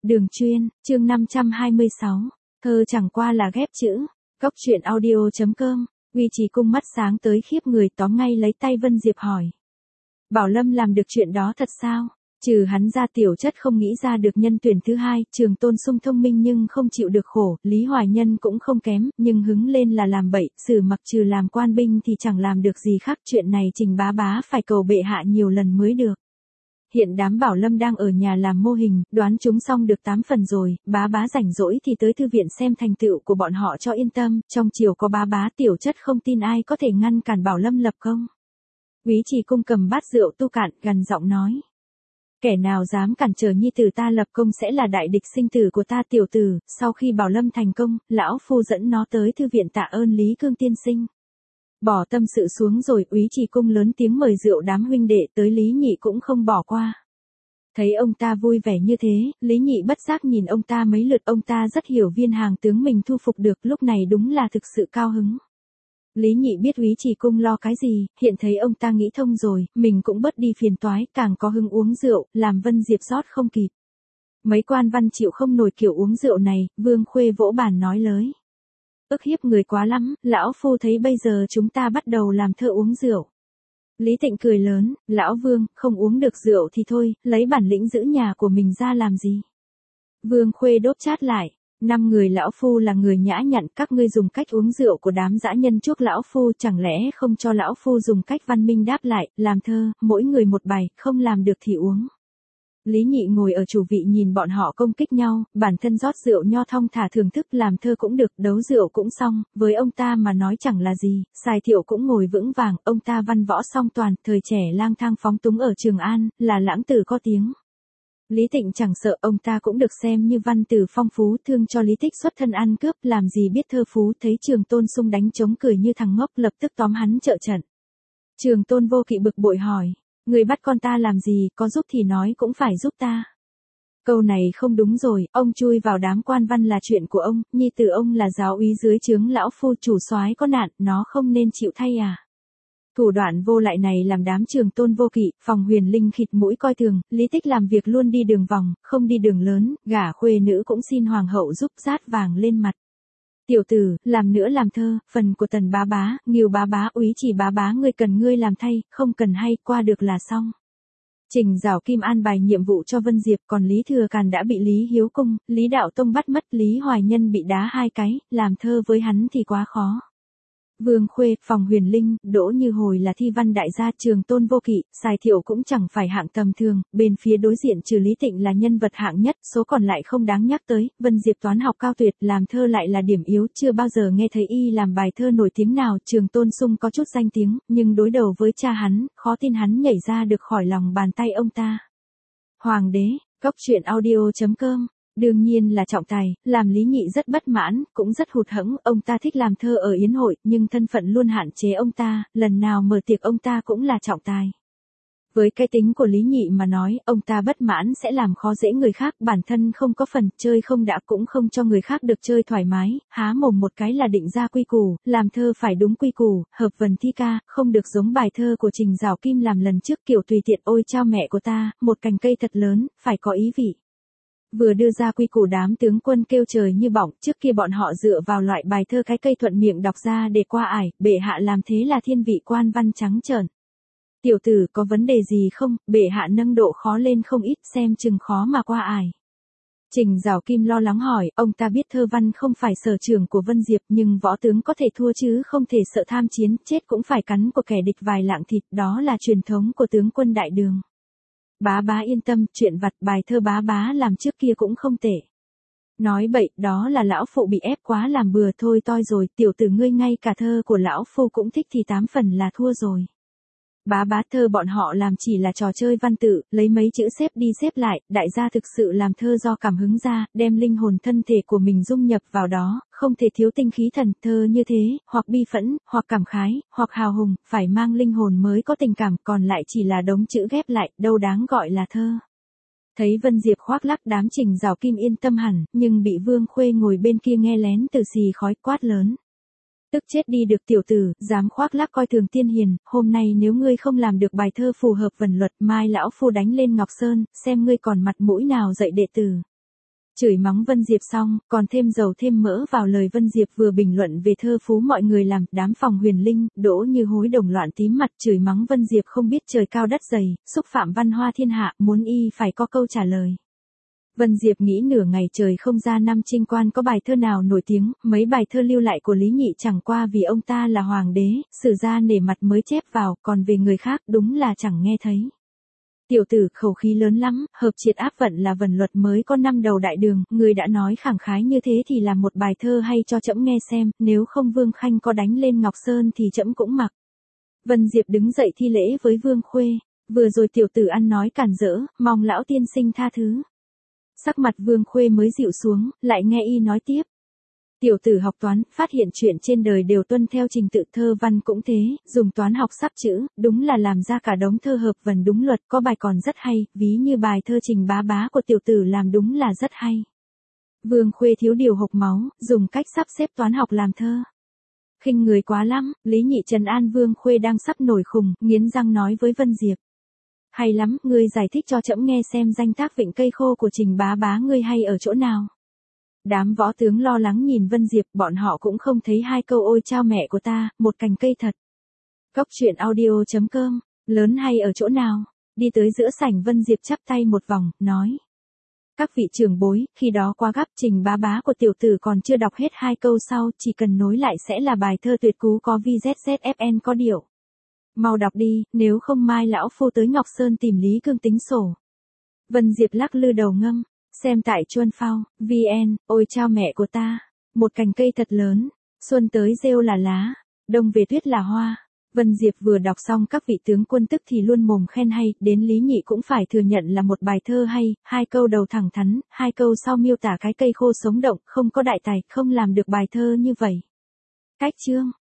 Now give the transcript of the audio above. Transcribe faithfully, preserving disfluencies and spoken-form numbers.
Đường Chuyên, chương năm trăm hai mươi sáu, thơ chẳng qua là ghép chữ. Cốc truyện audio chấm com, Uy Trì Cung mắt sáng tới khiếp người, tóm ngay lấy tay Vân Diệp hỏi. Bảo Lâm làm được chuyện đó thật sao? Trừ hắn ra Tiểu Chất không nghĩ ra được nhân tuyển thứ hai. Trường Tôn Sung thông minh nhưng không chịu được khổ, Lý Hoài Nhân cũng không kém, nhưng hứng lên là làm bậy, xử mặc trừ làm quan binh thì chẳng làm được gì khác. Chuyện này Trình bá bá phải cầu bệ hạ nhiều lần mới được. Hiện đám Bảo Lâm đang ở nhà làm mô hình, đoán chúng xong được tám phần rồi, bá bá rảnh rỗi thì tới thư viện xem thành tựu của bọn họ cho yên tâm, trong chiều có bá bá Tiểu Chất không tin ai có thể ngăn cản Bảo Lâm lập công. Úy Trì Cung cầm bát rượu tu cạn, gần giọng nói. Kẻ nào dám cản trở nhi tử ta lập công sẽ là đại địch sinh tử của ta. Tiểu tử, sau khi Bảo Lâm thành công, lão phu dẫn nó tới thư viện tạ ơn Lý Cương tiên sinh. Bỏ tâm sự xuống rồi, Úy Trì Cung lớn tiếng mời rượu đám huynh đệ tới. Lý Nhị cũng không bỏ qua. Thấy ông ta vui vẻ như thế, Lý Nhị bất giác nhìn ông ta mấy lượt. Ông ta rất hiểu viên hàng tướng mình thu phục được, lúc này đúng là thực sự cao hứng. Lý Nhị biết Úy Trì Cung lo cái gì, hiện thấy ông ta nghĩ thông rồi, mình cũng bớt đi phiền toái, càng có hứng uống rượu, làm Vân Diệp rót không kịp. Mấy quan văn chịu không nổi kiểu uống rượu này, Vương Khuê vỗ bàn nói lớn. Ức hiếp người quá lắm, lão phu thấy bây giờ chúng ta bắt đầu làm thơ uống rượu. Lý Tịnh cười lớn, lão Vương, không uống được rượu thì thôi, lấy bản lĩnh giữ nhà của mình ra làm gì. Vương Khuê đốt chát lại. Năm người lão phu là người nhã nhặn, các ngươi dùng cách uống rượu của đám dã nhân chuốc lão phu, chẳng lẽ không cho lão phu dùng cách văn minh đáp lại, làm thơ, mỗi người một bài, không làm được thì uống. Lý Nhị ngồi ở chủ vị nhìn bọn họ công kích nhau, bản thân rót rượu nho thong thả thưởng thức, làm thơ cũng được, đấu rượu cũng xong, với ông ta mà nói chẳng là gì. Sài Thiệu cũng ngồi vững vàng, ông ta văn võ song toàn, thời trẻ lang thang phóng túng ở Trường An, là lãng tử có tiếng. Lý Tịnh chẳng sợ, ông ta cũng được xem như văn từ phong phú, thương cho Lý Tích xuất thân ăn cướp, làm gì biết thơ phú. Thấy Trường Tôn Sung đánh trống cười như thằng ngốc, lập tức tóm hắn trợ trận. Trường Tôn Vô Kỵ bực bội hỏi, người bắt con ta làm gì, có giúp thì nói cũng phải giúp ta. Câu này không đúng rồi, ông chui vào đám quan văn là chuyện của ông, nhi tử ông là giáo úy dưới trướng lão phu, chủ soái có nạn, nó không nên chịu thay à. Thủ đoạn vô lại này làm đám Trường Tôn Vô Kỵ, Phòng Huyền Linh khịt mũi coi thường. Lý Tích làm việc luôn đi đường vòng, không đi đường lớn, gả khuê nữ cũng xin hoàng hậu giúp, rát vàng lên mặt. Tiểu tử, làm nữa làm thơ, phần của Tần bá bá, Ngưu bá bá, Úy Trì bá bá ngươi cần ngươi làm thay, không cần hay, qua được là xong. Trình Giảo Kim an bài nhiệm vụ cho Vân Diệp, còn Lý Thừa Càn đã bị Lý Hiếu Cung, Lý Đạo Tông bắt mất, Lý Hoài Nhân bị đá hai cái, làm thơ với hắn thì quá khó. Vương Khuê, Phòng Huyền Linh, Đỗ Như Hồi là thi văn đại gia, Trường Tôn Vô Kỵ, Sài Thiệu cũng chẳng phải hạng tầm thường, bên phía đối diện trừ Lý Tịnh là nhân vật hạng nhất, số còn lại không đáng nhắc tới. Vân Diệp toán học cao tuyệt, làm thơ lại là điểm yếu, chưa bao giờ nghe thấy y làm bài thơ nổi tiếng nào. Trường Tôn Sung có chút danh tiếng, nhưng đối đầu với cha hắn, khó tin hắn nhảy ra được khỏi lòng bàn tay ông ta. Hoàng đế, Cốc truyện audio chấm com. Đương nhiên là trọng tài, làm Lý Nhị rất bất mãn, cũng rất hụt hẫng. Ông ta thích làm thơ ở yến hội, nhưng thân phận luôn hạn chế ông ta, lần nào mở tiệc ông ta cũng là trọng tài. Với cái tính của Lý Nhị mà nói, ông ta bất mãn sẽ làm khó dễ người khác, bản thân không có phần, chơi không đã cũng không cho người khác được chơi thoải mái, há mồm một cái là định ra quy củ, làm thơ phải đúng quy củ, hợp vần thi ca, không được giống bài thơ của Trình Giảo Kim làm lần trước kiểu tùy tiện. Ôi chao mẹ của ta, một cành cây thật lớn, phải có ý vị. Vừa đưa ra quy củ đám tướng quân kêu trời như bỏng, trước kia bọn họ dựa vào loại bài thơ cái cây thuận miệng đọc ra để qua ải, bệ hạ làm thế là thiên vị quan văn trắng trợn. Tiểu tử có vấn đề gì không, bệ hạ nâng độ khó lên không ít, xem chừng khó mà qua ải. Trình Giảo Kim lo lắng hỏi, ông ta biết thơ văn không phải sở trường của Vân Diệp, nhưng võ tướng có thể thua chứ không thể sợ tham chiến, chết cũng phải cắn của kẻ địch vài lạng thịt, đó là truyền thống của tướng quân đại đường. Bá bá yên tâm, chuyện vặt bài thơ bá bá làm trước kia cũng không tệ. Nói bậy, đó là lão phụ bị ép quá làm bừa thôi toi rồi, tiểu tử ngươi ngay cả thơ của lão phu cũng thích thì tám phần là thua rồi. Bá bá thơ bọn họ làm chỉ là trò chơi văn tự, lấy mấy chữ xếp đi xếp lại, đại gia thực sự làm thơ do cảm hứng ra, đem linh hồn thân thể của mình dung nhập vào đó, không thể thiếu tinh khí thần. Thơ như thế, hoặc bi phẫn, hoặc cảm khái, hoặc hào hùng, phải mang linh hồn mới có tình cảm, còn lại chỉ là đống chữ ghép lại, đâu đáng gọi là thơ. Thấy Vân Diệp khoác lác, đám Trình Giảo Kim yên tâm hẳn, nhưng bị Vương Khuê ngồi bên kia nghe lén từ xì khói, quát lớn. Tức chết đi được tiểu tử, dám khoác lác coi thường tiên hiền, hôm nay nếu ngươi không làm được bài thơ phù hợp vần luật, mai lão phu đánh lên Ngọc Sơn, xem ngươi còn mặt mũi nào dạy đệ tử. Chửi mắng Vân Diệp xong, còn thêm dầu thêm mỡ vào lời Vân Diệp vừa bình luận về thơ phú mọi người làm, đám phòng Huyền Linh, Đỗ Như Hối đồng loạn tím mặt chửi mắng Vân Diệp không biết trời cao đất dày, xúc phạm văn hoa thiên hạ, muốn y phải có câu trả lời. Vân Diệp nghĩ nửa ngày trời không ra năm Trinh Quan có bài thơ nào nổi tiếng, mấy bài thơ lưu lại của Lý Nhị chẳng qua vì ông ta là hoàng đế, sử gia nể mặt mới chép vào, còn về người khác đúng là chẳng nghe thấy. Tiểu tử khẩu khí lớn lắm, hợp triệt áp vận là vần luật mới có năm đầu đại đường, người đã nói khẳng khái như thế thì làm một bài thơ hay cho trẫm nghe xem, nếu không Vương Khanh có đánh lên Ngọc Sơn thì trẫm cũng mặc. Vân Diệp đứng dậy thi lễ với Vương Khuê, vừa rồi tiểu tử ăn nói cản rỡ, mong lão tiên sinh tha thứ. Sắc mặt Vương Khuê mới dịu xuống, lại nghe y nói tiếp. Tiểu tử học toán, phát hiện chuyện trên đời đều tuân theo trình tự, thơ văn cũng thế, dùng toán học sắp chữ, đúng là làm ra cả đống thơ hợp vần đúng luật, có bài còn rất hay, ví như bài thơ Trình Bá Bá của tiểu tử làm đúng là rất hay. Vương Khuê thiếu điều hộc máu, dùng cách sắp xếp toán học làm thơ. Khinh người quá lắm, Lý Nhị trấn an Vương Khuê đang sắp nổi khùng, nghiến răng nói với Vân Diệp. Hay lắm, ngươi giải thích cho trẫm nghe xem danh tác Vịnh Cây Khô của Trình Bá Bá ngươi hay ở chỗ nào. Đám võ tướng lo lắng nhìn Vân Diệp, bọn họ cũng không thấy hai câu ôi chao mẹ của ta, một cành cây thật. Góc truyện audio chấm com, lớn hay ở chỗ nào, đi tới giữa sảnh Vân Diệp chắp tay một vòng, nói. Các vị trưởng bối, khi đó quá gấp Trình Bá Bá của tiểu tử còn chưa đọc hết hai câu sau, chỉ cần nối lại sẽ là bài thơ tuyệt cú có vê zét zét ép en có điệu. Mau đọc đi, nếu không mai lão phu tới Ngọc Sơn tìm Lý Cương tính sổ. Vân Diệp lắc lư đầu ngâm. Xem tại Chuân Phao, vê en, ôi chao mẹ của ta, một cành cây thật lớn, xuân tới rêu là lá, đông về tuyết là hoa. Vân Diệp vừa đọc xong các vị tướng quân tức thì luôn mồm khen hay, đến Lý Nhị cũng phải thừa nhận là một bài thơ hay, hai câu đầu thẳng thắn, hai câu sau miêu tả cái cây khô sống động, không có đại tài, không làm được bài thơ như vậy. Cách chương